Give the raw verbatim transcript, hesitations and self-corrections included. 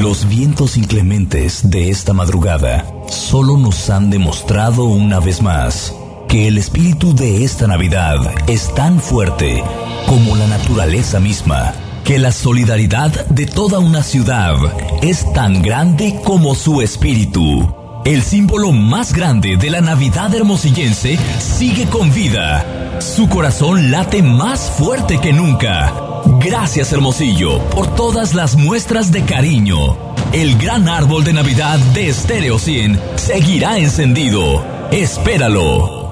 Los vientos inclementes de esta madrugada solo nos han demostrado una vez más que el espíritu de esta Navidad es tan fuerte como la naturaleza misma, que la solidaridad de toda una ciudad es tan grande como su espíritu. El símbolo más grande de la Navidad hermosillense sigue con vida. Su corazón late más fuerte que nunca. Gracias, Hermosillo, por todas las muestras de cariño. El gran árbol de Navidad de Stereo cien seguirá encendido. Espéralo.